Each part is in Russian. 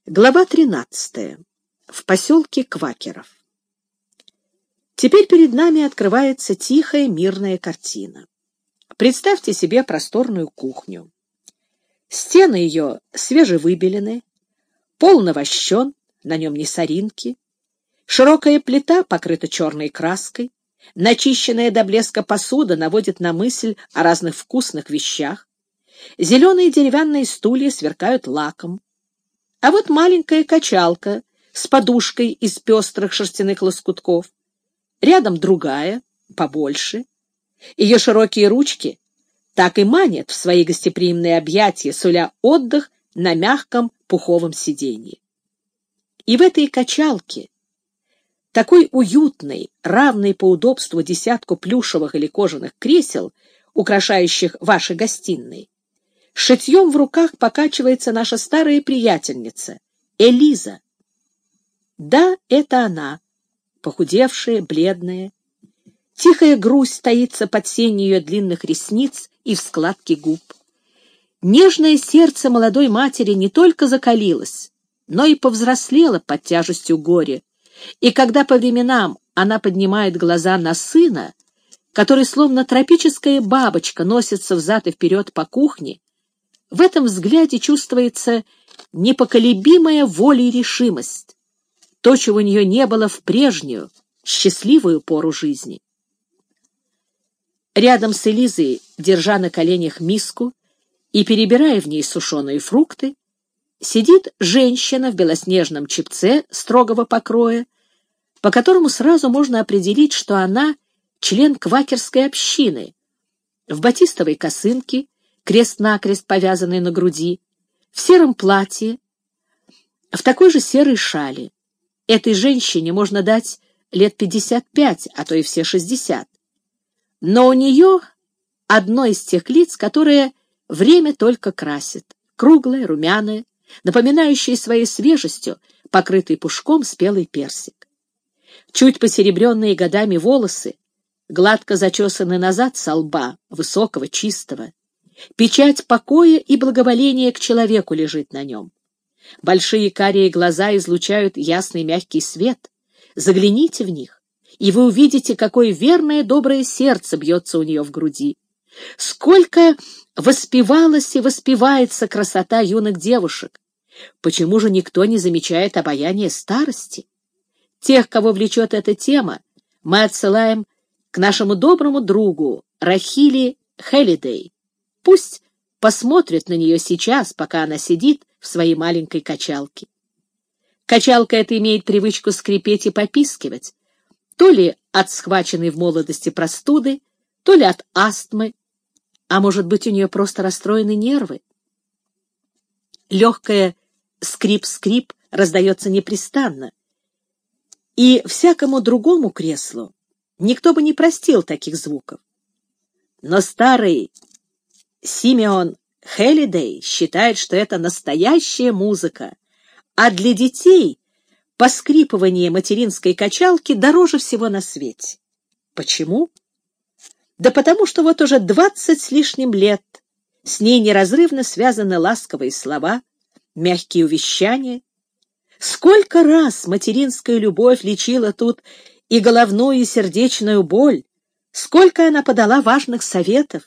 Глава 13. В поселке Квакеров. Теперь перед нами открывается тихая, мирная картина. Представьте себе просторную кухню. Стены ее свежевыбелены, пол навощен, на нем не соринки, широкая плита покрыта черной краской, начищенная до блеска посуда наводит на мысль о разных вкусных вещах, зеленые деревянные стулья сверкают лаком. А вот маленькая качалка с подушкой из пестрых шерстяных лоскутков. Рядом другая, побольше. Ее широкие ручки так и манят в свои гостеприимные объятия, суля отдых на мягком пуховом сиденье. И в этой качалке, такой уютной, равной по удобству десятку плюшевых или кожаных кресел, украшающих ваши гостиные, шитьем в руках покачивается наша старая приятельница, Элиза. Да, это она, похудевшая, бледная. Тихая грусть таится под сенью ее длинных ресниц и в складке губ. Нежное сердце молодой матери не только закалилось, но и повзрослело под тяжестью горя. И когда по временам она поднимает глаза на сына, который словно тропическая бабочка носится взад и вперед по кухне, в этом взгляде чувствуется непоколебимая воля и решимость, то, чего у нее не было в прежнюю, счастливую пору жизни. Рядом с Элизой, держа на коленях миску и перебирая в ней сушеные фрукты, сидит женщина в белоснежном чепце строгого покроя, по которому сразу можно определить, что она член квакерской общины, в батистовой косынке, крест-накрест повязанный на груди, в сером платье, в такой же серой шали. Этой женщине можно дать лет 55, а то и все 60. Но у нее одно из тех лиц, которые время только красит, круглое, румяное, напоминающее своей свежестью покрытый пушком спелый персик. Чуть посеребренные годами волосы гладко зачесаны назад со лба, высокого, чистого. Печать покоя и благоволения к человеку лежит на нем. Большие карие глаза излучают ясный мягкий свет. Загляните в них, и вы увидите, какое верное доброе сердце бьется у нее в груди. Сколько воспевалась и воспевается красота юных девушек. Почему же никто не замечает обаяния старости? Тех, кого влечет эта тема, мы отсылаем к нашему доброму другу Рахили Хелидей. Пусть посмотрит на нее сейчас, пока она сидит в своей маленькой качалке. Качалка эта имеет привычку скрипеть и попискивать, то ли от схваченной в молодости простуды, то ли от астмы, а может быть, у нее просто расстроены нервы. Легкое скрип-скрип раздается непрестанно, и всякому другому креслу никто бы не простил таких звуков. Но старый Симеон Хелидей считает, что это настоящая музыка, а для детей поскрипывание материнской качалки дороже всего на свете. Почему? Да потому что вот уже 20 с лишним лет с ней неразрывно связаны ласковые слова, мягкие увещания. Сколько раз материнская любовь лечила тут и головную, и сердечную боль, сколько она подала важных советов.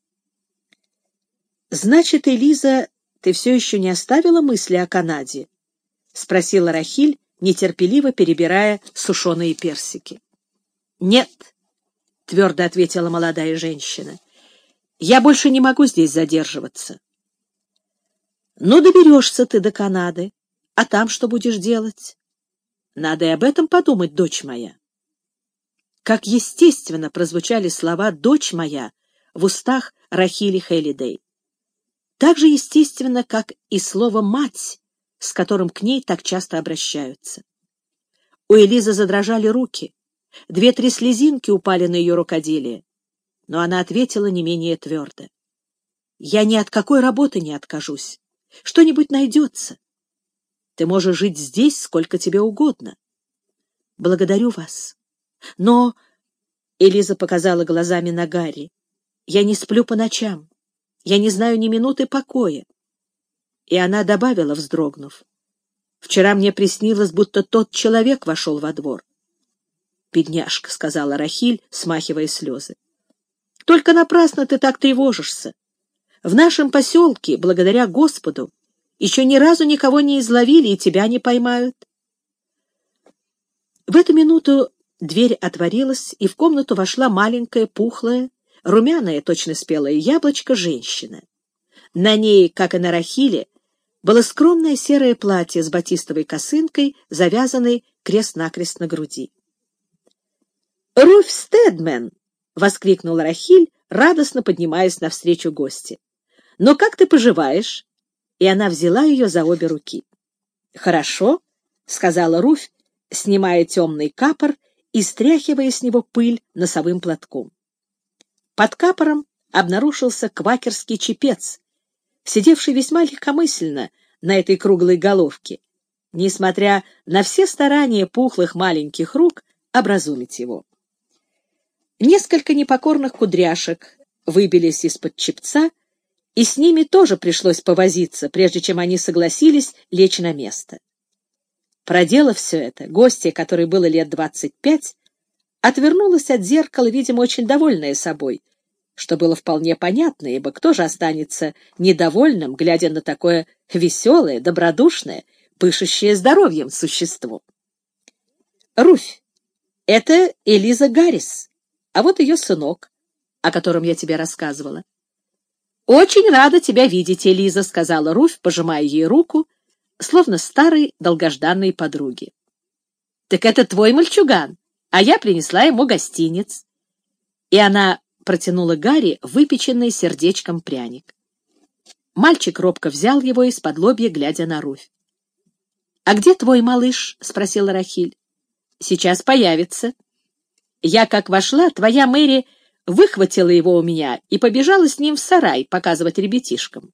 «Значит, Элиза, ты все еще не оставила мысли о Канаде?» — спросила Рахиль, нетерпеливо перебирая сушеные персики. «Нет», — твердо ответила молодая женщина, — «я больше не могу здесь задерживаться». «Ну, доберешься ты до Канады, а там что будешь делать? Надо и об этом подумать, дочь моя». Как естественно прозвучали слова «дочь моя» в устах Рахили Хелидей. Так же естественно, как и слово «мать», с которым к ней так часто обращаются. У Элизы задрожали руки, 2-3 слезинки упали на ее рукоделие, но она ответила не менее твердо. «Я ни от какой работы не откажусь. Что-нибудь найдется. Ты можешь жить здесь сколько тебе угодно. Благодарю вас. Но...» — Элиза показала глазами на Гарри. «Я не сплю по ночам. Я не знаю ни минуты покоя». И она добавила, вздрогнув: Вчера мне приснилось, будто тот человек вошел во двор. «Бедняжка», — сказала Рахиль, смахивая слезы. «Только напрасно ты так тревожишься. В нашем поселке, благодаря Господу, еще ни разу никого не изловили и тебя не поймают». В эту минуту дверь отворилась, и в комнату вошла маленькая, пухлая, румяная, точно спелое яблочко женщина. На ней, как и на Рахиле, было скромное серое платье с батистовой косынкой, завязанной крест-накрест на груди. «Руфь Стедмен!» — воскликнула Рахиль, радостно поднимаясь навстречу гости. «Но как ты поживаешь?» И она взяла ее за обе руки. «Хорошо», — сказала Руфь, снимая темный капор и стряхивая с него пыль носовым платком. Под капором обнаружился квакерский чепец, сидевший весьма легкомысленно на этой круглой головке, несмотря на все старания пухлых маленьких рук образумить его. Несколько непокорных кудряшек выбились из-под чепца, и с ними тоже пришлось повозиться, прежде чем они согласились лечь на место. Проделав все это, гостья, которой было лет 25, отвернулась от зеркала, видимо, очень довольная собой, что было вполне понятно, ибо кто же останется недовольным, глядя на такое веселое, добродушное, пышущее здоровьем существо? «Руфь, это Элиза Гаррис, а вот ее сынок, о котором я тебе рассказывала». «Очень рада тебя видеть, Элиза», — сказала Руфь, пожимая ей руку, словно старой долгожданной подруге. «Так это твой мальчуган, а я принесла ему гостинец». И она протянула Гарри выпеченный сердечком пряник. Мальчик робко взял его исподлобья, глядя на Руфь. «А где твой малыш?» — спросила Рахиль. «Сейчас появится. Я, как вошла, твоя Мэри выхватила его у меня и побежала с ним в сарай показывать ребятишкам».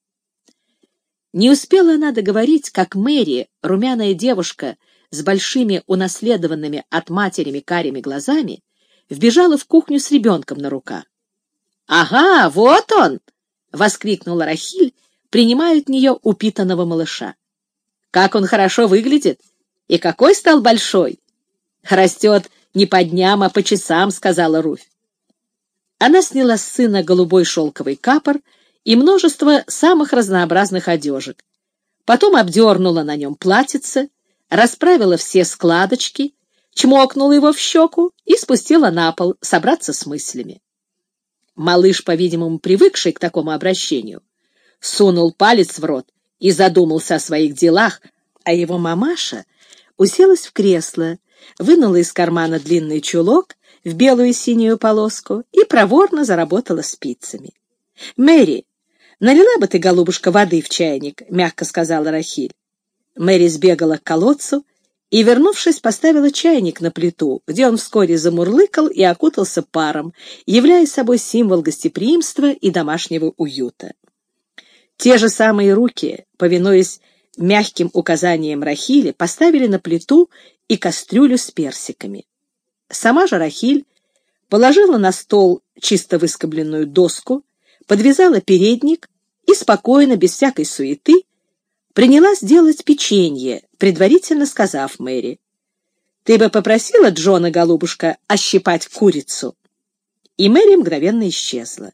Не успела она договорить, как Мэри, румяная девушка с большими унаследованными от матери карими глазами, вбежала в кухню с ребенком на руках. «Ага, вот он!» — воскликнула Рахиль, принимая от нее упитанного малыша. «Как он хорошо выглядит! И какой стал большой! Растет не по дням, а по часам», — сказала Руфь. Она сняла с сына голубой шелковый капор и множество самых разнообразных одежек. Потом обдернула на нем платьице, расправила все складочки, чмокнула его в щеку и спустила на пол собраться с мыслями. Малыш, по-видимому, привыкший к такому обращению, сунул палец в рот и задумался о своих делах, а его мамаша уселась в кресло, вынула из кармана длинный чулок в белую и синюю полоску и проворно заработала спицами. «Мэри, налила бы ты, голубушка, воды в чайник», — мягко сказала Рахиль. Мэри сбегала к колодцу и, вернувшись, поставила чайник на плиту, где он вскоре замурлыкал и окутался паром, являя собой символ гостеприимства и домашнего уюта. Те же самые руки, повинуясь мягким указаниям Рахили, поставили на плиту и кастрюлю с персиками. Сама же Рахиль положила на стол чисто выскобленную доску, подвязала передник и спокойно, без всякой суеты, принялась делать печенье, предварительно сказав Мэри: «Ты бы попросила Джона, голубушка, ощипать курицу?» И Мэри мгновенно исчезла.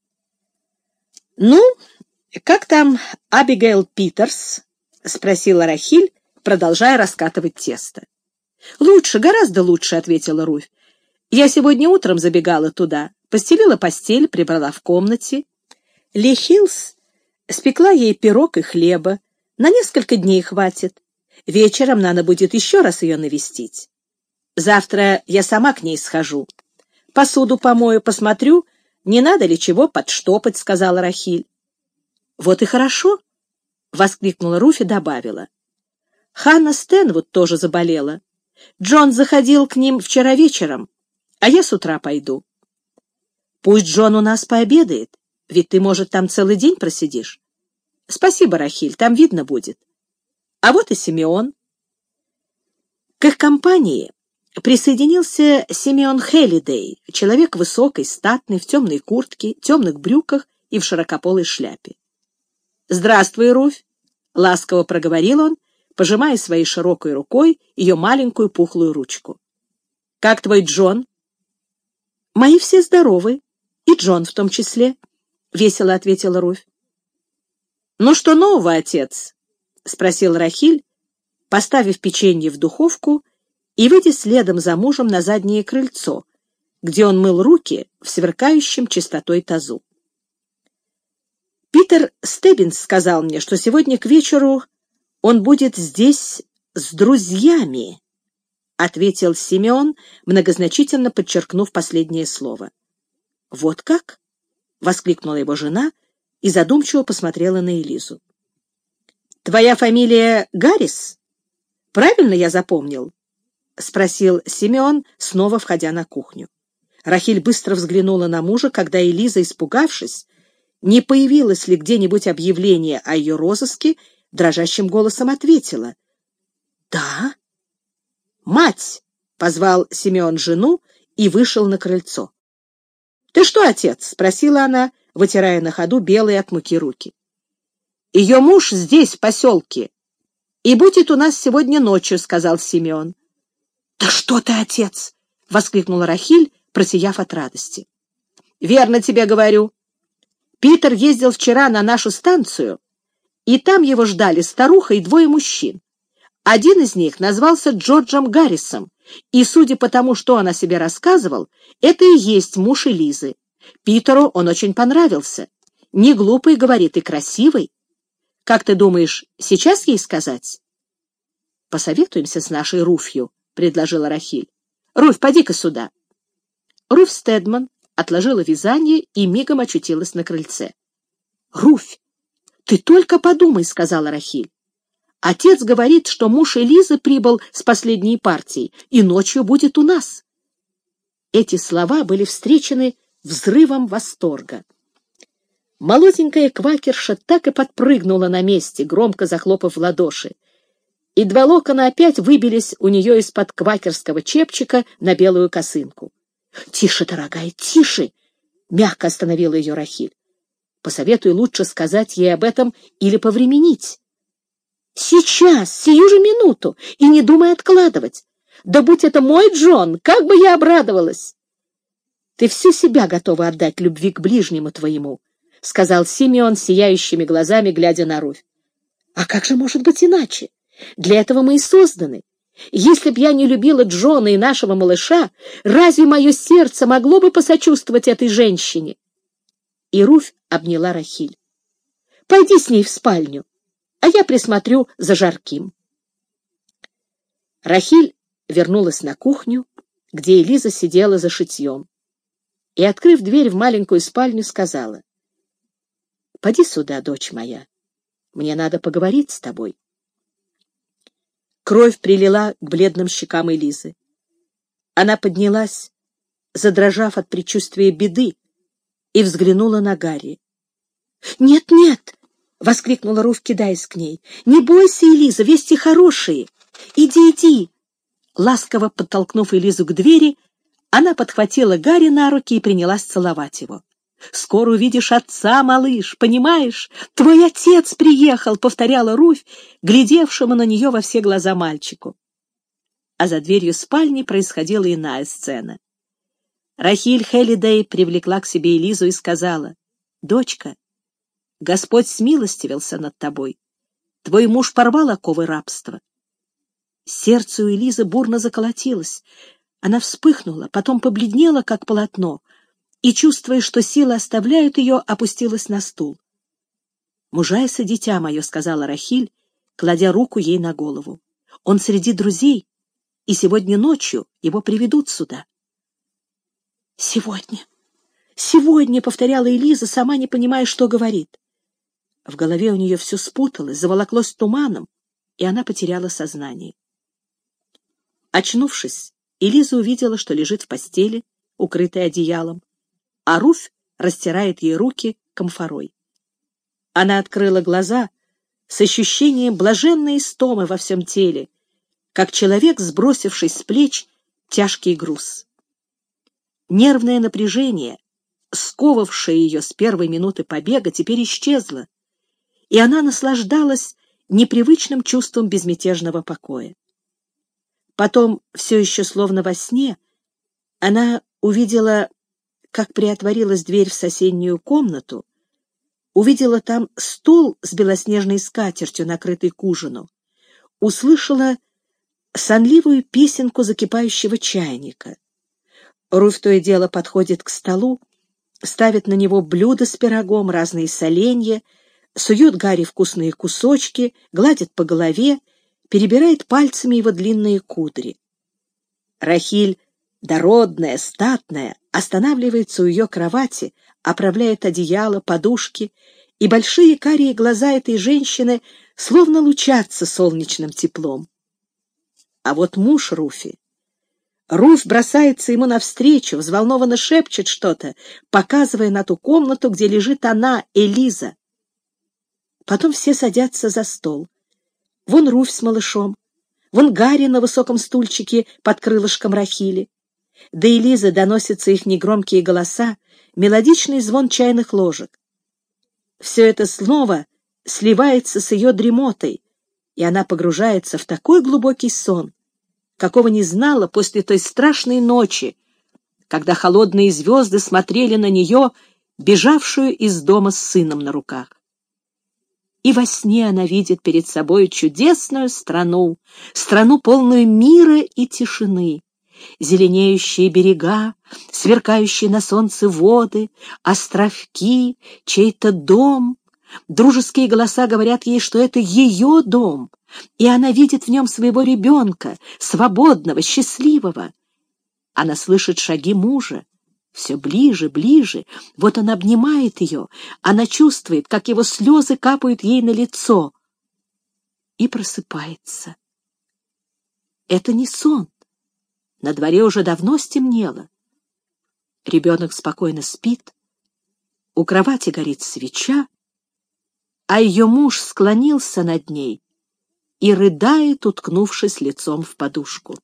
«Ну, как там Абигейл Питерс?» — спросила Рахиль, продолжая раскатывать тесто. «Лучше, гораздо лучше», — ответила Руфь. «Я сегодня утром забегала туда, постелила постель, прибрала в комнате. Ли Хиллс спекла ей пирог и хлеба. На несколько дней хватит. Вечером надо будет еще раз ее навестить. Завтра я сама к ней схожу. Посуду помою, посмотрю, не надо ли чего подштопать», — сказала Рахиль. «Вот и хорошо», — воскликнула Руфь и добавила. «Ханна Стэнвуд тоже заболела. Джон заходил к ним вчера вечером, а я с утра пойду». «Пусть Джон у нас пообедает, ведь ты, может, там целый день просидишь». «Спасибо, Рахиль, там видно будет. А вот и Симеон». К их компании присоединился Симеон Хеллидей, человек высокий, статный, в темной куртке, темных брюках и в широкополой шляпе. «Здравствуй, Руфь», — ласково проговорил он, пожимая своей широкой рукой ее маленькую пухлую ручку. «Как твой Джон?» «Мои все здоровы, и Джон в том числе», — весело ответила Руфь. «Ну что нового, отец?» — спросил Рахиль, поставив печенье в духовку и выйдя следом за мужем на заднее крыльцо, где он мыл руки в сверкающем чистотой тазу. «Питер Стеббинс сказал мне, что сегодня к вечеру он будет здесь с друзьями», — ответил Симеон, многозначительно подчеркнув последнее слово. «Вот как?» — воскликнула его жена и задумчиво посмотрела на Элизу. «Твоя фамилия Гаррис? Правильно я запомнил?» — спросил Симеон, снова входя на кухню. Рахиль быстро взглянула на мужа, когда Элиза, испугавшись, не появилось ли где-нибудь объявление о ее розыске, дрожащим голосом ответила: «Да». «Мать!» — позвал Симеон жену и вышел на крыльцо. «Ты что, отец?» — спросила она, вытирая на ходу белые от муки руки. «Ее муж здесь, в поселке, и будет у нас сегодня ночью», — сказал Симеон. «Да что ты, отец!» — воскликнула Рахиль, просияв от радости. «Верно тебе говорю. Питер ездил вчера на нашу станцию, и там его ждали старуха и двое мужчин. Один из них назвался Джорджем Гаррисом, и, судя по тому, что он о себе рассказывал, это и есть муж Элизы. Питеру он очень понравился. Не глупый, говорит, и красивый. Как ты думаешь, сейчас ей сказать?» «Посоветуемся с нашей Руфью», — предложила Рахиль. «Руфь, поди-ка сюда». Руфь Стедман отложила вязание и мигом очутилась на крыльце. «Руфь, ты только подумай», — сказала Рахиль. «Отец говорит, что муж Элизы прибыл с последней партией и ночью будет у нас». Эти слова были встречены взрывом восторга. Молоденькая квакерша так и подпрыгнула на месте, громко захлопав в ладоши, и два локона опять выбились у нее из-под квакерского чепчика на белую косынку. «Тише, дорогая, тише!» — мягко остановила ее Рахиль. «Посоветуй лучше сказать ей об этом или повременить». «Сейчас, сию же минуту, и не думай откладывать. Да будь это мой Джон, как бы я обрадовалась!» «Ты всю себя готова отдать любви к ближнему твоему», — сказал Симеон сияющими глазами, глядя на Руфь. «А как же может быть иначе? Для этого мы и созданы. Если б я не любила Джона и нашего малыша, разве мое сердце могло бы посочувствовать этой женщине?» И Руфь обняла Рахиль. «Пойди с ней в спальню, а я присмотрю за Жарким». Рахиль вернулась на кухню, где Элиза сидела за шитьем, и, открыв дверь в маленькую спальню, сказала: «Поди сюда, дочь моя, мне надо поговорить с тобой». Кровь прилила к бледным щекам Элизы. Она поднялась, задрожав от предчувствия беды, и взглянула на Гарри. «Нет, нет!» — воскликнула Руфь, кидаясь к ней. «Не бойся, Элиза, вести хорошие! Иди, иди!» Ласково подтолкнув Элизу к двери, она подхватила Гарри на руки и принялась целовать его. «Скоро увидишь отца, малыш, понимаешь? Твой отец приехал», — повторяла Руфь, глядевшему на нее во все глаза мальчику. А за дверью спальни происходила иная сцена. Рахиль Хеллидей привлекла к себе Элизу и сказала: «Дочка, Господь смилостивился над тобой. Твой муж порвал оковы рабства». Сердце у Элизы бурно заколотилось. Она вспыхнула, потом побледнела, как полотно, и, чувствуя, что силы оставляют ее, опустилась на стул. «Мужайся, дитя мое», — сказала Рахиль, кладя руку ей на голову. «Он среди друзей, и сегодня ночью его приведут сюда». «Сегодня, сегодня», — повторяла Элиза, сама не понимая, что говорит. В голове у нее все спуталось, заволоклось туманом, и она потеряла сознание. Очнувшись, Элиза увидела, что лежит в постели, укрытая одеялом, а Руфь растирает ей руки камфорой. Она открыла глаза с ощущением блаженной истомы во всем теле, как человек, сбросивший с плеч тяжкий груз. Нервное напряжение, сковавшее ее с первой минуты побега, теперь исчезло, и она наслаждалась непривычным чувством безмятежного покоя. Потом, все еще словно во сне, она увидела, как приотворилась дверь в соседнюю комнату, увидела там стол с белоснежной скатертью, накрытый к ужину, услышала сонливую песенку закипающего чайника. Руфь то и дело подходит к столу, ставит на него блюда с пирогом, разные соленья, сует Гарри вкусные кусочки, гладит по голове, перебирает пальцами его длинные кудри. Рахиль, дородная, статная, останавливается у ее кровати, оправляет одеяло, подушки, и большие карие глаза этой женщины словно лучатся солнечным теплом. А вот муж Руфи. Руфь бросается ему навстречу, взволнованно шепчет что-то, показывая на ту комнату, где лежит она, Элиза. Потом все садятся за стол. Вон Руфь с малышом, вон Гарри на высоком стульчике под крылышком Рахили. До Элизы доносятся их негромкие голоса, мелодичный звон чайных ложек. Все это снова сливается с ее дремотой, и она погружается в такой глубокий сон, какого не знала после той страшной ночи, когда холодные звезды смотрели на нее, бежавшую из дома с сыном на руках. И во сне она видит перед собой чудесную страну, страну полную мира и тишины, зеленеющие берега, сверкающие на солнце воды, островки, чей-то дом. Дружеские голоса говорят ей, что это ее дом, и она видит в нем своего ребенка, свободного, счастливого. Она слышит шаги мужа. Все ближе, ближе. Вот он обнимает ее. Она чувствует, как его слезы капают ей на лицо. И просыпается. Это не сон. На дворе уже давно стемнело. Ребенок спокойно спит. У кровати горит свеча, а ее муж склонился над ней и рыдает, уткнувшись лицом в подушку.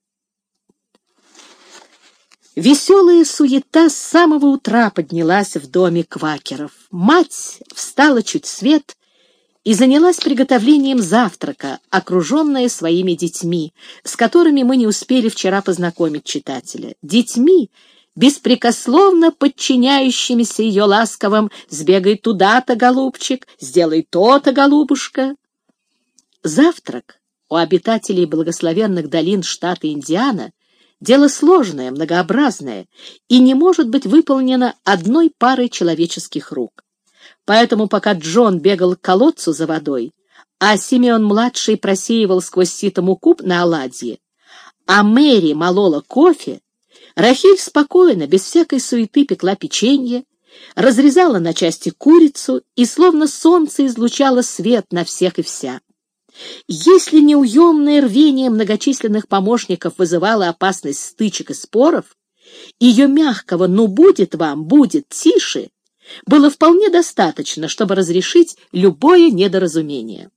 Веселая суета с самого утра поднялась в доме Квакеров. Мать встала чуть свет и занялась приготовлением завтрака, окруженная своими детьми, с которыми мы не успели вчера познакомить читателя. Детьми, беспрекословно подчиняющимися ее ласковым «сбегай туда-то, голубчик», «сделай то-то, голубушка». Завтрак у обитателей благословенных долин штата Индиана дело сложное, многообразное и не может быть выполнено одной парой человеческих рук. Поэтому пока Джон бегал к колодцу за водой, а Симеон-младший просеивал сквозь сито муку на оладье, а Мэри молола кофе, Рахиль спокойно, без всякой суеты пекла печенье, разрезала на части курицу и словно солнце излучало свет на всех и вся. Если неуемное рвение многочисленных помощников вызывало опасность стычек и споров, ее мягкого «ну будет вам, будет, тише» было вполне достаточно, чтобы разрешить любое недоразумение.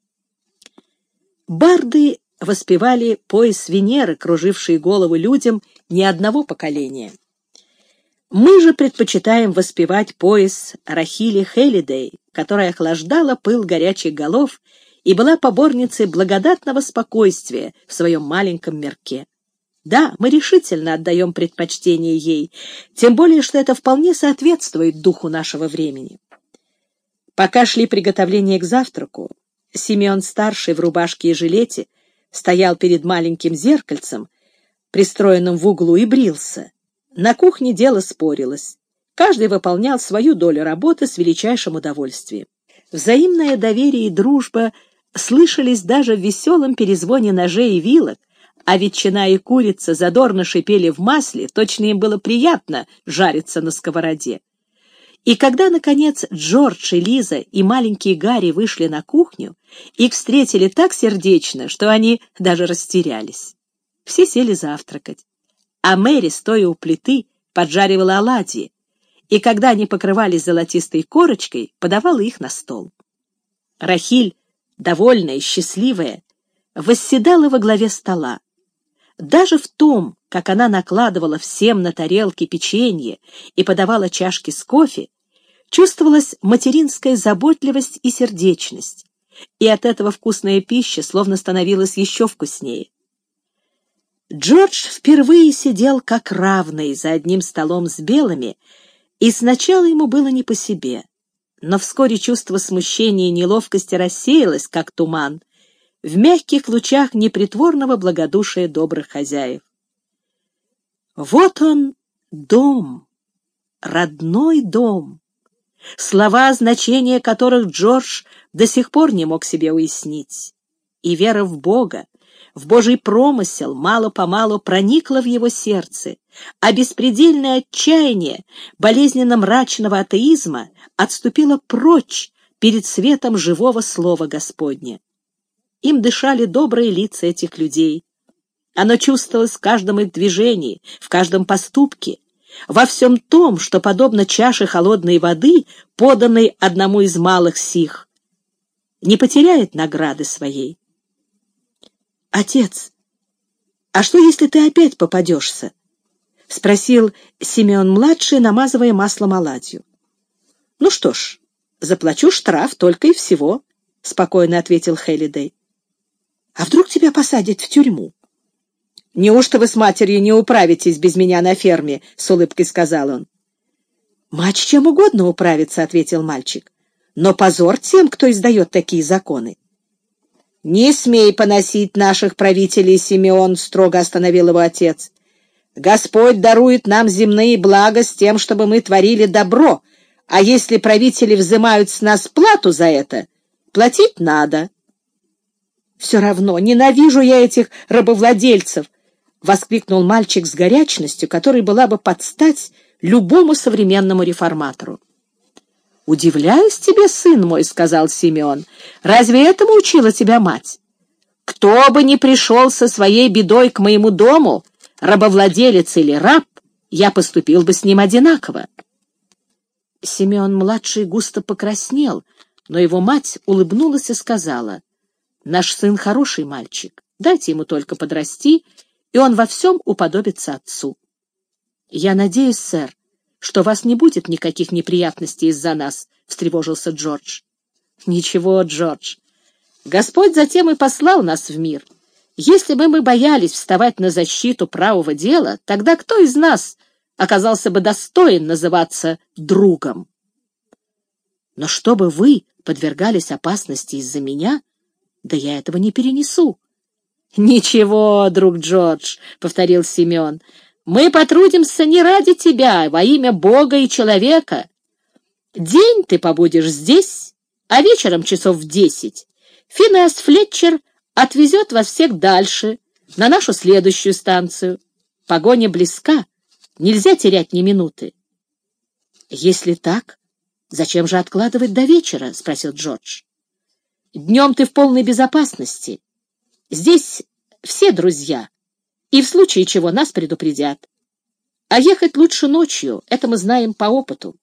Барды воспевали пояс Венеры, круживший головы людям не одного поколения. Мы же предпочитаем воспевать пояс Рахили Хелидей, которая охлаждала пыл горячих голов и была поборницей благодатного спокойствия в своем маленьком мирке. Да, мы решительно отдаем предпочтение ей, тем более, что это вполне соответствует духу нашего времени. Пока шли приготовления к завтраку, Симеон-старший в рубашке и жилете стоял перед маленьким зеркальцем, пристроенным в углу, и брился. На кухне дело спорилось. Каждый выполнял свою долю работы с величайшим удовольствием. Взаимное доверие и дружба слышались даже в веселом перезвоне ножей и вилок, а ветчина и курица задорно шипели в масле, точно им было приятно жариться на сковороде. И когда, наконец, Джордж и Лиза и маленький Гарри вышли на кухню, их встретили так сердечно, что они даже растерялись. Все сели завтракать, а Мэри, стоя у плиты, поджаривала оладьи, и когда они покрывались золотистой корочкой, подавала их на стол. Рахиль, довольная и счастливая, восседала во главе стола. Даже в том, как она накладывала всем на тарелки печенье и подавала чашки с кофе, чувствовалась материнская заботливость и сердечность, и от этого вкусная пища словно становилась еще вкуснее. Джордж впервые сидел как равный за одним столом с белыми, и сначала ему было не по себе, но вскоре чувство смущения и неловкости рассеялось, как туман, в мягких лучах непритворного благодушия добрых хозяев. Вот он, дом, родной дом, слова, значения которых Джордж до сих пор не мог себе уяснить, и вера в Бога, в Божий промысел мало-помалу проникла в его сердце, а беспредельное отчаяние болезненно-мрачного атеизма отступило прочь перед светом живого слова Господня. Им дышали добрые лица этих людей. Оно чувствовалось в каждом их движении, в каждом поступке, во всем том, что, подобно чаше холодной воды, поданной одному из малых сих, не потеряет награды своей. «Отец, а что, если ты опять попадешься?» — спросил Симеон-младший, намазывая маслом оладью. «Ну что ж, заплачу штраф только и всего», — спокойно ответил Хеллидей. «А вдруг тебя посадят в тюрьму?» «Неужто вы с матерью не управитесь без меня на ферме?» — с улыбкой сказал он. «Мать чем угодно управится», — ответил мальчик. «Но позор тем, кто издает такие законы». «Не смей поносить наших правителей, Симеон», — строго остановил его отец. «Господь дарует нам земные блага с тем, чтобы мы творили добро, а если правители взымают с нас плату за это, платить надо». «Все равно ненавижу я этих рабовладельцев», — воскликнул мальчик с горячностью, которой была бы под стать любому современному реформатору. «Удивляюсь тебе, сын мой», — сказал Симеон. «Разве этому учила тебя мать? Кто бы ни пришел со своей бедой к моему дому, рабовладелец или раб, я поступил бы с ним одинаково». Симеон-младший густо покраснел, но его мать улыбнулась и сказала: «Наш сын хороший мальчик, дайте ему только подрасти, и он во всем уподобится отцу». «Я надеюсь, сэр, что у вас не будет никаких неприятностей из-за нас», — встревожился Джордж. «Ничего, Джордж. Господь затем и послал нас в мир. Если бы мы боялись вставать на защиту правого дела, тогда кто из нас оказался бы достоин называться другом? Но чтобы вы подвергались опасности из-за меня, да я этого не перенесу». «Ничего, друг Джордж», — повторил Симеон, — «мы потрудимся не ради тебя, а во имя Бога и человека. День ты побудешь здесь, а вечером часов в 10 Финеас Флетчер отвезет вас всех дальше, на нашу следующую станцию. Погоня близка, нельзя терять ни минуты». «Если так, зачем же откладывать до вечера?» — спросил Джордж. «Днем ты в полной безопасности. Здесь все друзья, и в случае чего нас предупредят. А ехать лучше ночью, это мы знаем по опыту».